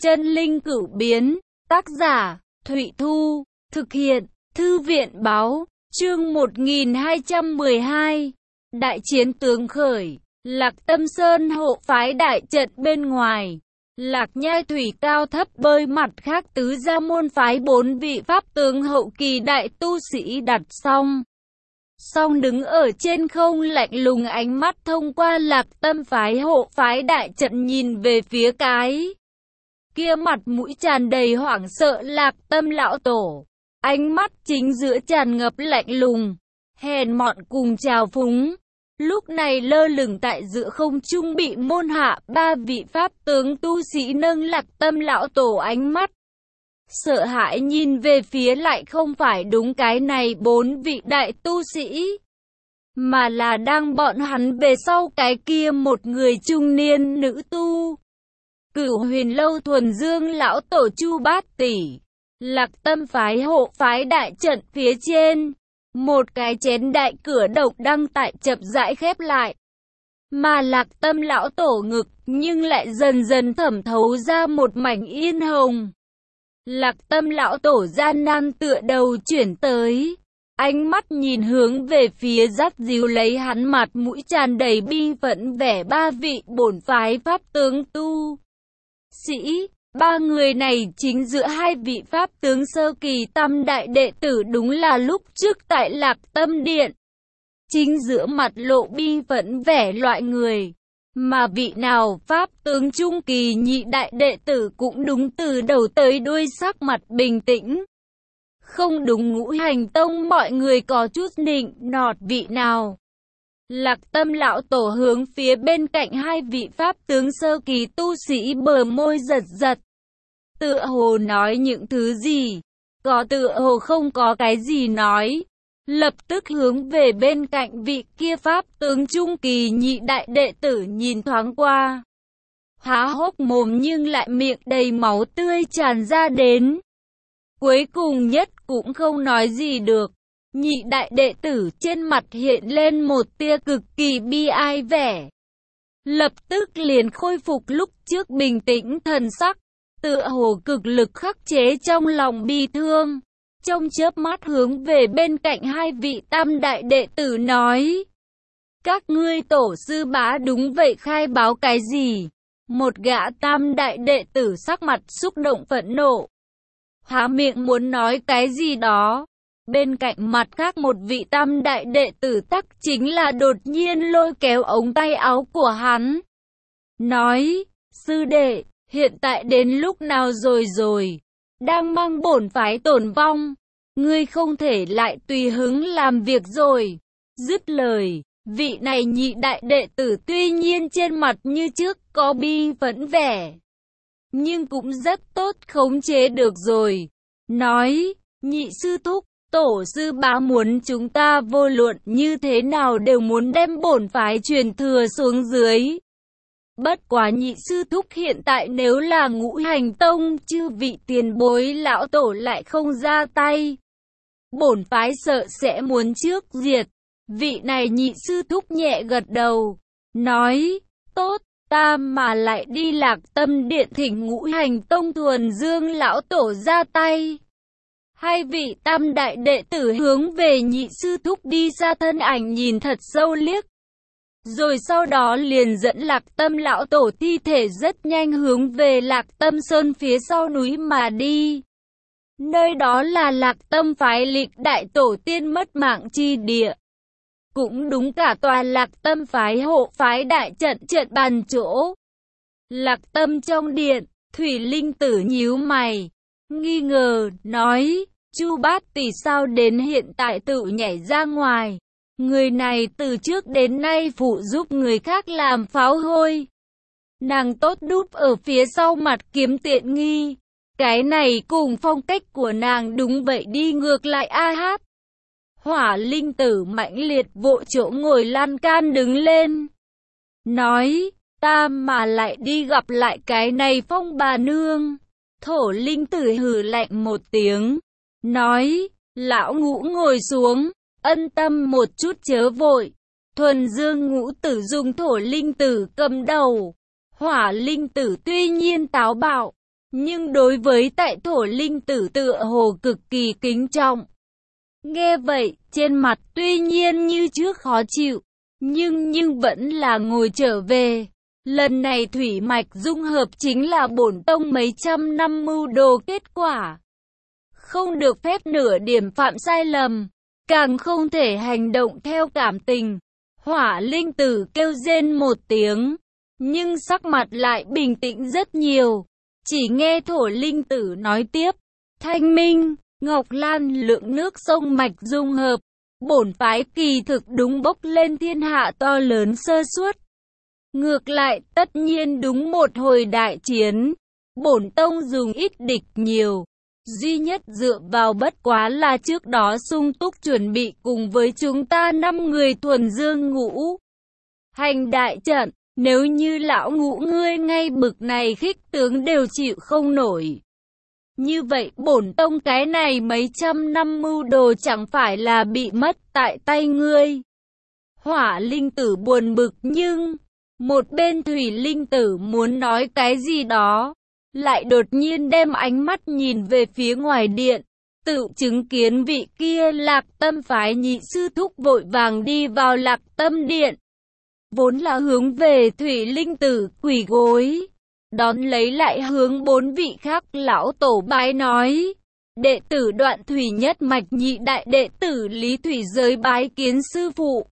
Chân linh cửu biến, tác giả, Thụy Thu, thực hiện, Thư viện báo, chương 1212. Đại chiến tướng khởi, Lạc Tâm Sơn hộ phái đại trận bên ngoài. Lạc Nhai thủy cao thấp bơi, mặt khác tứ gia môn phái 4 vị pháp tướng hậu kỳ đại tu sĩ đặt xong đứng ở trên không, lạnh lùng, ánh mắt thông qua Lạc Tâm phái hộ phái đại trận nhìn về phía cái kia mặt mũi tràn đầy hoảng sợ Lạc Tâm lão tổ. Ánh mắt chính giữa tràn ngập lạnh lùng, hèn mọn cùng trào phúng. Lúc này lơ lửng tại giữa không trung bị môn hạ 3 vị pháp tướng tu sĩ nâng Lạc Tâm lão tổ, ánh mắt sợ hãi nhìn về phía lại không phải đúng cái này 4 vị đại tu sĩ, mà là đang bọn hắn về sau cái kia một người trung niên nữ tu. Cửu Huyền Lâu thuần dương lão tổ Chu Bát Tỷ. Lạc Tâm phái hộ phái đại trận phía trên, một cái chén đại cửa độc đang tại chậm rãi khép lại, mà Lạc Tâm lão tổ ngực nhưng lại dần dần thẩm thấu ra một mảnh yên hồng. Lạc Tâm lão tổ gian nan tựa đầu chuyển tới, ánh mắt nhìn hướng về phía dắt díu lấy hắn, mặt mũi tràn đầy bi phẫn vẻ 3 vị bổn phái pháp tướng tu sĩ. 3 người này chính giữa 2 vị pháp tướng sơ kỳ tam đại đệ tử, đúng là lúc trước tại Lạc Tâm Điện. Chính giữa mặt lộ bi phẫn vẻ loại người, mà vị nào pháp tướng trung kỳ nhị đại đệ tử cũng đúng từ đầu tới đuôi sắc mặt bình tĩnh. Không đúng Ngũ Hành Tông mọi người có chút nịnh nọt vị nào. Lạc Tâm lão tổ hướng phía bên cạnh 2 vị pháp tướng sơ kỳ tu sĩ, bờ môi giật giật, tựa hồ nói những thứ gì, có tựa hồ không có cái gì nói. Lập tức hướng về bên cạnh vị kia pháp tướng trung kỳ nhị đại đệ tử nhìn thoáng qua, há hốc mồm nhưng lại miệng đầy máu tươi tràn ra đến. Cuối cùng nhất cũng không nói gì được. Nhị đại đệ tử trên mặt hiện lên một tia cực kỳ bi ai vẻ, lập tức liền khôi phục lúc trước bình tĩnh thần sắc, tựa hồ cực lực khắc chế trong lòng bi thương. Trong chớp mắt hướng về bên cạnh 2 vị tam đại đệ tử nói: các ngươi tổ sư bá đúng vậy khai báo cái gì? Một gã tam đại đệ tử sắc mặt xúc động phẫn nộ, há miệng muốn nói cái gì đó. Bên cạnh mặt khác một vị tam đại đệ tử tắc chính là đột nhiên lôi kéo ống tay áo của hắn, nói: sư đệ, hiện tại đến lúc nào rồi, đang mang bổn phái tổn vong, ngươi không thể lại tùy hứng làm việc rồi. Dứt lời, vị này nhị đại đệ tử tuy nhiên trên mặt như trước có bi phẫn vẻ, nhưng cũng rất tốt khống chế được rồi, nói: nhị sư thúc, tổ sư bá muốn chúng ta vô luận như thế nào đều muốn đem bổn phái truyền thừa xuống dưới. Bất quá nhị sư thúc hiện tại nếu là Ngũ Hành Tông chư vị tiền bối lão tổ lại không ra tay, bổn phái sợ sẽ muốn trước diệt. Vị này nhị sư thúc nhẹ gật đầu, nói: tốt, ta mà lại đi Lạc Tâm Điện thỉnh Ngũ Hành Tông thuần dương lão tổ ra tay. 2 vị tam đại đệ tử hướng về nhị sư thúc đi ra, thân ảnh nhìn thật sâu liếc, rồi sau đó liền dẫn Lạc Tâm lão tổ thi thể rất nhanh hướng về Lạc Tâm Sơn phía sau núi mà đi. Nơi đó là Lạc Tâm phái lịch đại tổ tiên mất mạng chi địa, cũng đúng cả tòa Lạc Tâm phái hộ phái đại trận bàn chỗ. Lạc Tâm trong điện, Thủy Linh Tử nhíu mày, nghi ngờ, nói: Chu Bát Tỷ sao đến hiện tại tự nhảy ra ngoài? Người này từ trước đến nay phụ giúp người khác làm pháo hôi, nàng tốt đúp ở phía sau mặt kiếm tiện nghi. Cái này cùng phong cách của nàng đúng vậy đi ngược lại a hát. Hỏa Linh Tử mãnh liệt vỗ chỗ ngồi lan can đứng lên, nói: ta mà lại đi gặp lại cái này Phong bà nương. Thổ Linh Tử hừ lạnh một tiếng, nói: lão Ngũ ngồi xuống, ân tâm một chút chớ vội. Thuần dương Ngũ Tử dùng Thổ Linh Tử cầm đầu. Hỏa Linh Tử tuy nhiên táo bạo, nhưng đối với tại thổ linh tử tựa hồ cực kỳ kính trọng. Nghe vậy, trên mặt tuy nhiên như trước khó chịu, nhưng vẫn là ngồi trở về. Lần này thủy mạch dung hợp chính là bổn tông mấy trăm năm mưu đồ kết quả. Không được phép nửa điểm phạm sai lầm, càng không thể hành động theo cảm tình. Hỏa linh tử kêu rên một tiếng, nhưng sắc mặt lại bình tĩnh rất nhiều. Chỉ nghe thổ linh tử nói tiếp, Thanh Minh, Ngọc Lan lượng nước sông mạch dung hợp, bổn phái kỳ thực đúng bốc lên thiên hạ to lớn sơ suất. Ngược lại tất nhiên đúng một hồi đại chiến, bổn tông dùng ít địch nhiều. Duy nhất dựa vào bất quá là trước đó sung túc chuẩn bị cùng với chúng ta 5 người thuần dương ngũ hành đại trận. Nếu như lão ngũ ngươi ngay bực này khích tướng đều chịu không nổi, như vậy bổn tông cái này mấy trăm năm mưu đồ chẳng phải là bị mất tại tay ngươi. Hỏa linh tử buồn bực, nhưng một bên thủy linh tử muốn nói cái gì đó, lại đột nhiên đem ánh mắt nhìn về phía ngoài điện, tự chứng kiến vị kia Lạc Tâm phái nhị sư thúc vội vàng đi vào Lạc Tâm điện. Vốn là hướng về thủy linh tử quỳ gối, đón lấy lại hướng 4 vị khác lão tổ bái nói, đệ tử Đoạn Thủy nhất mạch nhị đại đệ tử Lý Thủy Giới bái kiến sư phụ,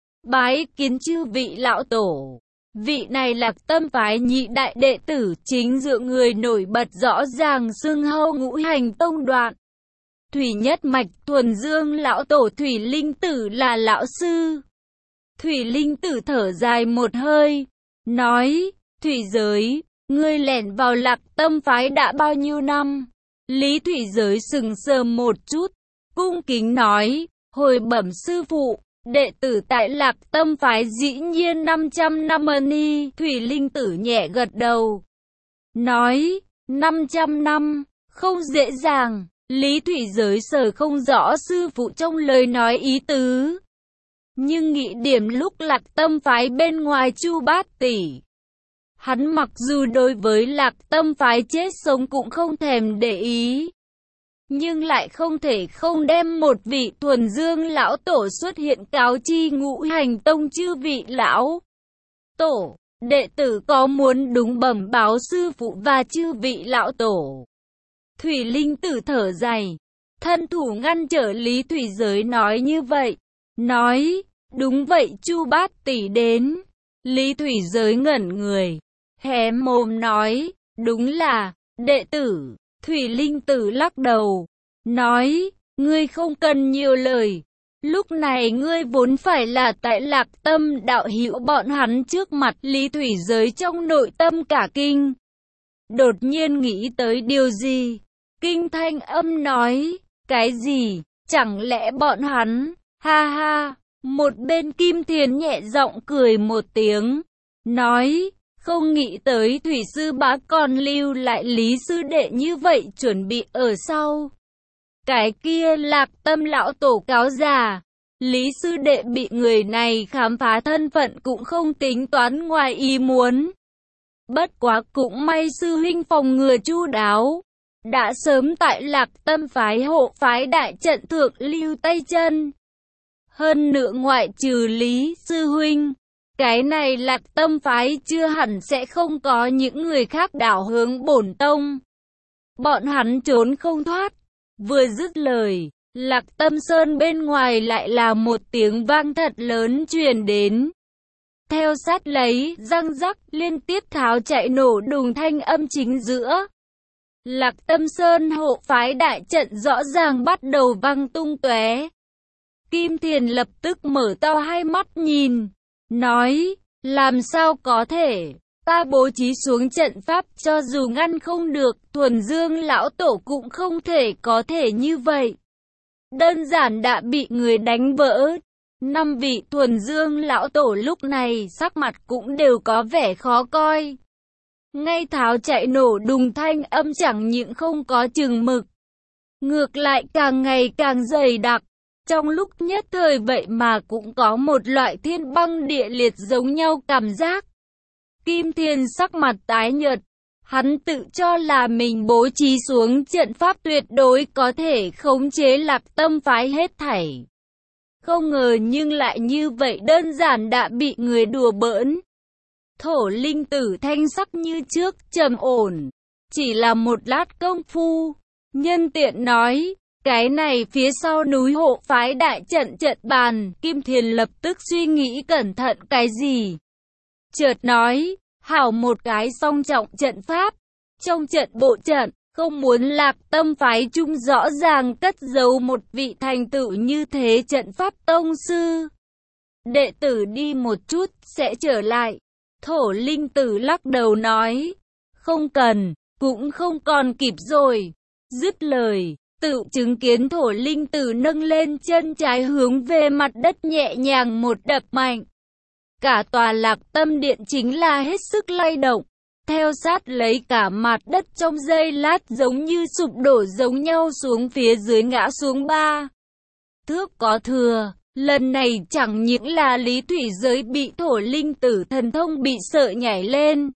bái kiến chư vị lão tổ. Vị này Lạc Tâm phái nhị đại đệ tử chính dựa người nổi bật rõ ràng xưng hô ngũ hành tông Đoạn Thủy nhất mạch thuần dương lão tổ Thủy linh tử là lão sư. Thủy linh tử thở dài một hơi, nói, Thủy Giới, ngươi lẻn vào Lạc Tâm phái đã bao nhiêu năm? Lý Thủy Giới sừng sờ một chút, cung kính nói, hồi bẩm sư phụ, đệ tử tại Lạc Tâm phái dĩ nhiên 500 năm ni. Thủy linh tử nhẹ gật đầu, nói, 500 năm, không dễ dàng. Lý Thủy Giới sở không rõ sư phụ trong lời nói ý tứ, nhưng nghĩ điểm lúc Lạc Tâm phái bên ngoài Chu Bát tỷ, hắn mặc dù đối với Lạc Tâm phái chết sống cũng không thèm để ý, nhưng lại không thể không đem một vị thuần dương lão tổ xuất hiện cáo chi ngũ hành tông chư vị lão tổ. Đệ tử có muốn đúng bẩm báo sư phụ và chư vị lão tổ. Thủy linh tử thở dài, thân thủ ngăn trở Lý Thủy Giới nói như vậy, nói, đúng vậy Chu Bát tỷ đến. Lý Thủy Giới ngẩn người, hé mồm nói, đúng là, đệ tử. Thủy linh tử lắc đầu, nói, ngươi không cần nhiều lời. Lúc này ngươi vốn phải là tại Lạc Tâm đạo hữu bọn hắn trước mặt. Lý Thủy Giới trong nội tâm cả kinh, đột nhiên nghĩ tới điều gì. Kinh thanh âm nói, cái gì, chẳng lẽ bọn hắn, ha ha. Một bên Kim Thiền nhẹ giọng cười một tiếng, nói, không nghĩ tới Thủy sư bá còn lưu lại Lý sư đệ như vậy chuẩn bị ở sau. Cái kia Lạc Tâm lão tổ cáo già, Lý sư đệ bị người này khám phá thân phận cũng không tính toán ngoài ý muốn. Bất quá cũng may sư huynh phòng ngừa chu đáo, đã sớm tại Lạc Tâm phái hộ phái đại trận thượng lưu tay chân. Hơn nữa ngoại trừ Lý sư huynh, cái này Lạc Tâm phái chưa hẳn sẽ không có những người khác đảo hướng bổn tông. Bọn hắn trốn không thoát. Vừa dứt lời, Lạc Tâm Sơn bên ngoài lại là một tiếng vang thật lớn truyền đến. Theo sát lấy, răng rắc liên tiếp tháo chạy nổ đùng thanh âm chính giữa. Lạc Tâm Sơn hộ phái đại trận rõ ràng bắt đầu văng tung tóe. Kim Thiền lập tức mở to hai mắt nhìn, nói, làm sao có thể, ta bố trí xuống trận pháp cho dù ngăn không được, thuần dương lão tổ cũng không thể có thể như vậy. Đơn giản đã bị người đánh vỡ. 5 vị thuần dương lão tổ lúc này sắc mặt cũng đều có vẻ khó coi. Ngay tháo chạy nổ đùng thanh âm chẳng những không có chừng mực, ngược lại càng ngày càng dày đặc. Trong lúc nhất thời vậy mà cũng có một loại thiên băng địa liệt giống nhau cảm giác. Kim Thiền sắc mặt tái nhợt, Hắn tự cho là mình bố trí xuống trận pháp tuyệt đối có thể khống chế Lạc Tâm phái hết thảy. Không ngờ nhưng lại như vậy đơn giản đã bị người đùa bỡn. Thổ linh tử thanh sắc như trước, trầm ổn. Chỉ là một lát công phu, nhân tiện nói, cái này phía sau núi hộ phái đại trận trận bàn, Kim Thiền lập tức suy nghĩ cẩn thận cái gì. Chợt nói, hảo một cái song trọng trận pháp, trong trận bộ trận, không muốn Lạc Tâm phái trung rõ ràng cất giấu một vị thành tựu như thế trận pháp tông sư. Đệ tử đi một chút, sẽ trở lại. Thổ linh tử lắc đầu nói, không cần, cũng không còn kịp rồi. Dứt lời, tự chứng kiến thổ linh tử nâng lên chân trái hướng về mặt đất nhẹ nhàng một đập mạnh. Cả tòa Lạc Tâm điện chính là hết sức lay động. Theo sát lấy cả mặt đất trong giây lát giống như sụp đổ giống nhau xuống phía dưới ngã xuống 3 thước có thừa. Lần này chẳng những là Lý Thủy Giới bị thổ linh tử thần thông bị sợ nhảy lên.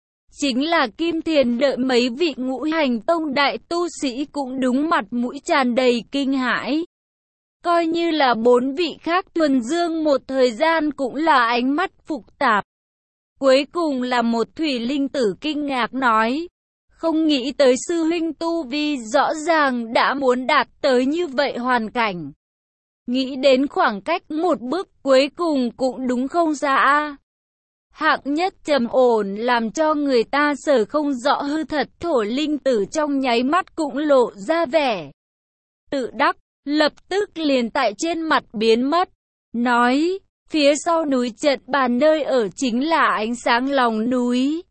Chính là Kim Thiền đợi mấy vị ngũ hành tông đại tu sĩ cũng đúng mặt mũi tràn đầy kinh hãi. Coi như là 4 vị khác thuần dương một thời gian cũng là ánh mắt phục tạp. Cuối cùng là một thủy linh tử kinh ngạc nói, không nghĩ tới sư huynh tu vi rõ ràng đã muốn đạt tới như vậy hoàn cảnh. Nghĩ đến khoảng cách một bước cuối cùng cũng đúng không xa. Hạng nhất trầm ổn làm cho người ta sở không rõ hư thật, thổ linh tử trong nháy mắt cũng lộ ra vẻ tự đắc, lập tức liền tại trên mặt biến mất, nói, phía sau núi trận bàn nơi ở chính là ánh sáng lòng núi.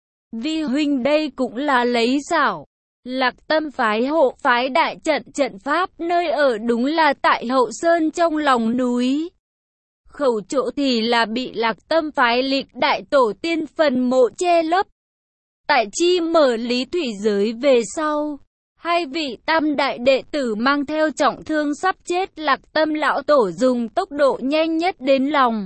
Vi huynh đây cũng là lấy xảo. Lạc Tâm phái hộ phái đại trận trận pháp nơi ở đúng là tại hậu sơn trong lòng núi. Khẩu chỗ thì là bị Lạc Tâm phái lịch đại tổ tiên phần mộ che lấp. Tại chi mở Lý Thủy Giới về sau, hai vị tam đại đệ tử mang theo trọng thương sắp chết Lạc Tâm lão tổ dùng tốc độ nhanh nhất đến lòng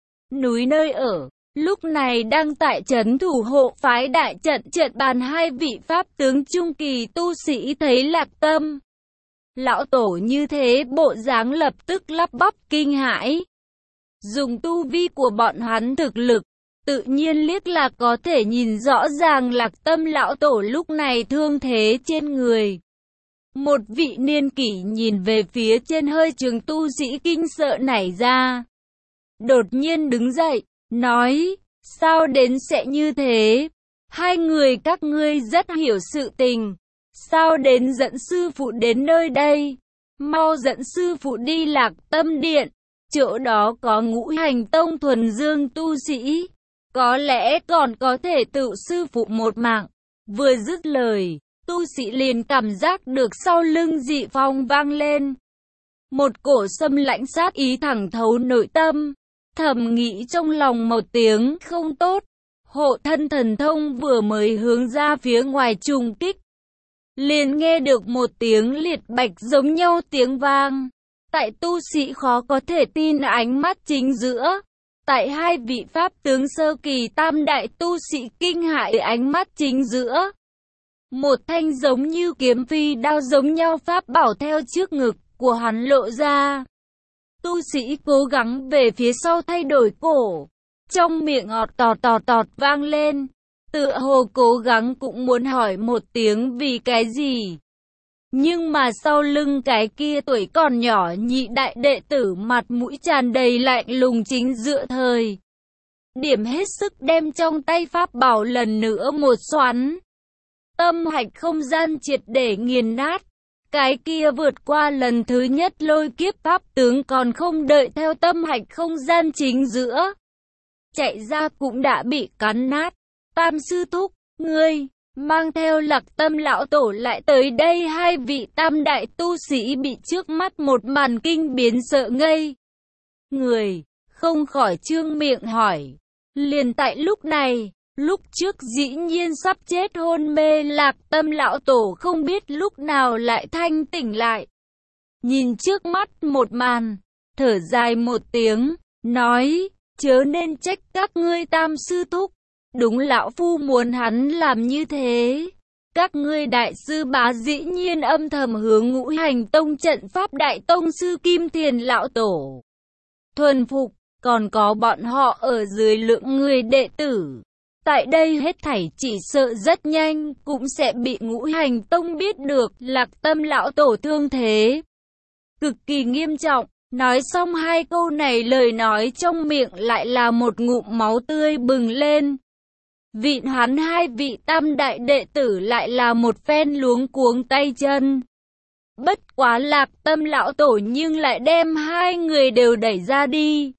núi nơi ở. Lúc này đang tại trấn thủ hộ phái đại trận trận bàn hai vị pháp tướng trung kỳ tu sĩ thấy Lạc Tâm lão tổ như thế bộ dáng lập tức lắp bắp kinh hãi. Dùng tu vi của bọn hắn thực lực, tự nhiên liếc là có thể nhìn rõ ràng Lạc Tâm lão tổ lúc này thương thế trên người. Một vị niên kỷ nhìn về phía trên hơi trường tu sĩ kinh sợ nảy ra. Đột nhiên đứng dậy, nói, sao đến sẽ như thế? Hai người các ngươi rất hiểu sự tình. Sao đến dẫn sư phụ đến nơi đây? Mau dẫn sư phụ đi Lạc Tâm điện. Chỗ đó có ngũ hành tông thuần dương tu sĩ. Có lẽ còn có thể tự sư phụ một mạng. Vừa dứt lời, tu sĩ liền cảm giác được sau lưng dị phong vang lên. Một cổ xâm lãnh sát ý thẳng thấu nội tâm. Thầm nghĩ trong lòng một tiếng không tốt. Hộ thân thần thông vừa mới hướng ra phía ngoài trùng kích, liền nghe được một tiếng liệt bạch giống nhau tiếng vang. Tại tu sĩ khó có thể tin ánh mắt chính giữa. Tại hai vị pháp tướng sơ kỳ tam đại tu sĩ kinh hại ánh mắt chính giữa. Một thanh giống như kiếm phi đao giống nhau pháp bảo theo trước ngực của hắn lộ ra. Tu sĩ cố gắng về phía sau thay đổi cổ. Trong miệng tọt vang lên. Tựa hồ cố gắng cũng muốn hỏi một tiếng vì cái gì. Nhưng mà sau lưng cái kia tuổi còn nhỏ nhị đại đệ tử mặt mũi tràn đầy lạnh lùng chính giữa thời điểm hết sức đem trong tay pháp bảo lần nữa một xoắn. Tâm hạch không gian triệt để nghiền nát. Cái kia vượt qua lần thứ nhất lôi kiếp pháp tướng còn không đợi theo tâm hạch không gian chính giữa. Chạy ra cũng đã bị cắn nát. Tam sư thúc, ngươi mang theo Lạc Tâm lão tổ lại tới đây. Hai vị tam đại tu sĩ bị trước mắt một màn kinh biến sợ ngây người, không khỏi trương miệng hỏi. Liền tại lúc này, lúc trước dĩ nhiên sắp chết hôn mê Lạc Tâm lão tổ không biết lúc nào lại thanh tỉnh lại. Nhìn trước mắt một màn, thở dài một tiếng, nói, chớ nên trách các ngươi tam sư thúc. Đúng lão phu muốn hắn làm như thế. Các ngươi đại sư bá dĩ nhiên âm thầm hướng Ngũ Hành Tông trận pháp đại tông sư Kim Thiền lão tổ thuần phục, còn có bọn họ ở dưới lượng người đệ tử. Tại đây hết thảy chỉ sợ rất nhanh cũng sẽ bị Ngũ Hành Tông biết được. Lạc Tâm lão tổ thương thế cực kỳ nghiêm trọng. Nói xong hai câu này, lời nói trong miệng lại là một ngụm máu tươi bừng lên. Vịn hắn hai vị tam đại đệ tử lại là một phen luống cuống tay chân. Bất quá Lạc Tâm lão tổ nhưng lại đem hai người đều đẩy ra đi.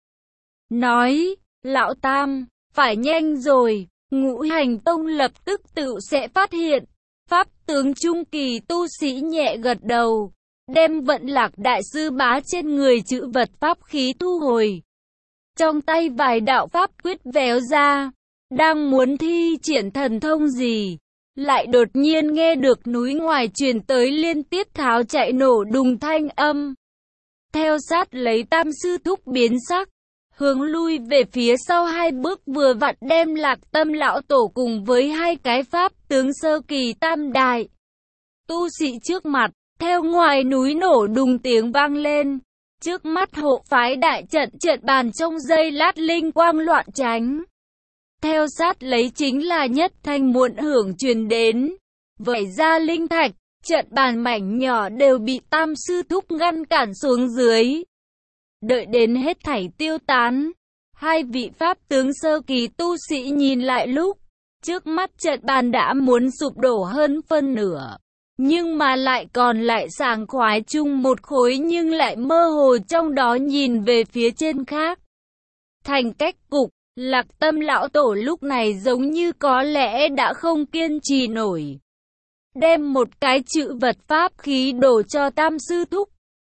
Nói, lão tam, phải nhanh rồi, Ngũ Hành Tông lập tức tự sẽ phát hiện. Pháp tướng trung kỳ tu sĩ nhẹ gật đầu, đem Vận Lạc đại sư bá trên người chữ vật pháp khí thu hồi. Trong tay vài đạo pháp quyết véo ra, đang muốn thi triển thần thông gì, lại đột nhiên nghe được núi ngoài truyền tới liên tiếp tháo chạy nổ đùng thanh âm. Theo sát lấy tam sư thúc biến sắc, hướng lui về phía sau hai bước, vừa vặn đem Lạc Tâm lão tổ cùng với hai cái pháp tướng sơ kỳ tam đại tu sĩ trước mặt. Theo ngoài núi nổ đùng tiếng vang lên, trước mắt hộ phái đại trận trận bàn trong giây lát linh quang loạn tránh. Theo sát lấy chính là nhất thanh muộn hưởng truyền đến, vẩy ra linh thạch, trận bàn mảnh nhỏ đều bị tam sư thúc ngăn cản xuống dưới. Đợi đến hết thảy tiêu tán, hai vị pháp tướng sơ kỳ tu sĩ nhìn lại lúc, trước mắt trận bàn đã muốn sụp đổ hơn phân nửa. Nhưng mà lại còn lại sảng khoái chung một khối, nhưng lại mơ hồ trong đó nhìn về phía trên khác. Thành cách cục, Lạc Tâm lão tổ lúc này giống như có lẽ đã không kiên trì nổi. Đem một cái chữ vật pháp khí đổ cho tam sư thúc.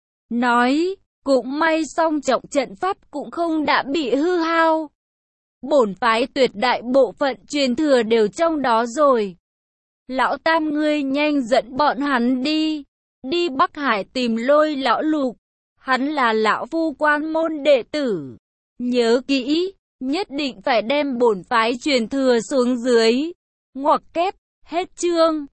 Nói, cũng may song trọng trận pháp cũng không đã bị hư hao. Bổn phái tuyệt đại bộ phận truyền thừa đều trong đó rồi. Lão tam ngươi nhanh dẫn bọn hắn đi. Đi Bắc Hải tìm Lôi lão lục. Hắn là lão phu quan môn đệ tử. Nhớ kỹ, nhất định phải đem bổn phái truyền thừa xuống dưới. Ngoặc kép, hết chương.